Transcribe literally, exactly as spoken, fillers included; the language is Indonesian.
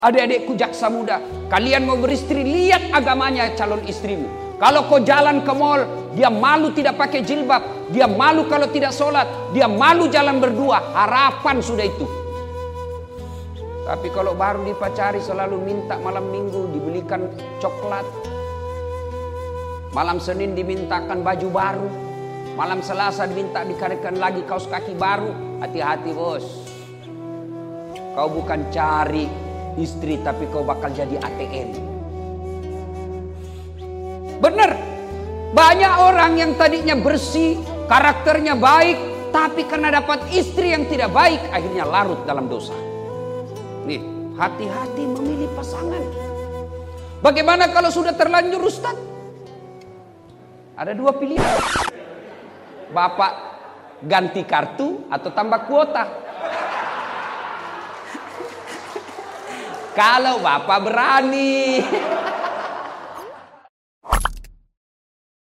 Adik-adikku jaksa muda, kalian mau beristri, lihat agamanya calon istrimu. Kalau kau jalan ke mall, dia malu tidak pakai jilbab, dia malu kalau tidak sholat, dia malu jalan berdua, harapan sudah itu. Tapi kalau baru dipacari selalu minta malam minggu dibelikan coklat, malam Senin dimintakan baju baru, malam Selasa diminta dikarenakan lagi kaos kaki baru. Hati-hati bos, kau bukan cari istri tapi kau bakal jadi A T M. Bener, banyak orang yang tadinya bersih, karakternya baik, tapi karena dapat istri yang tidak baik akhirnya larut dalam dosa. Nih, hati-hati memilih pasangan. Bagaimana kalau sudah terlanjur Ustaz? Ada dua pilihan, Bapak ganti kartu atau tambah kuota. Kalau Bapak berani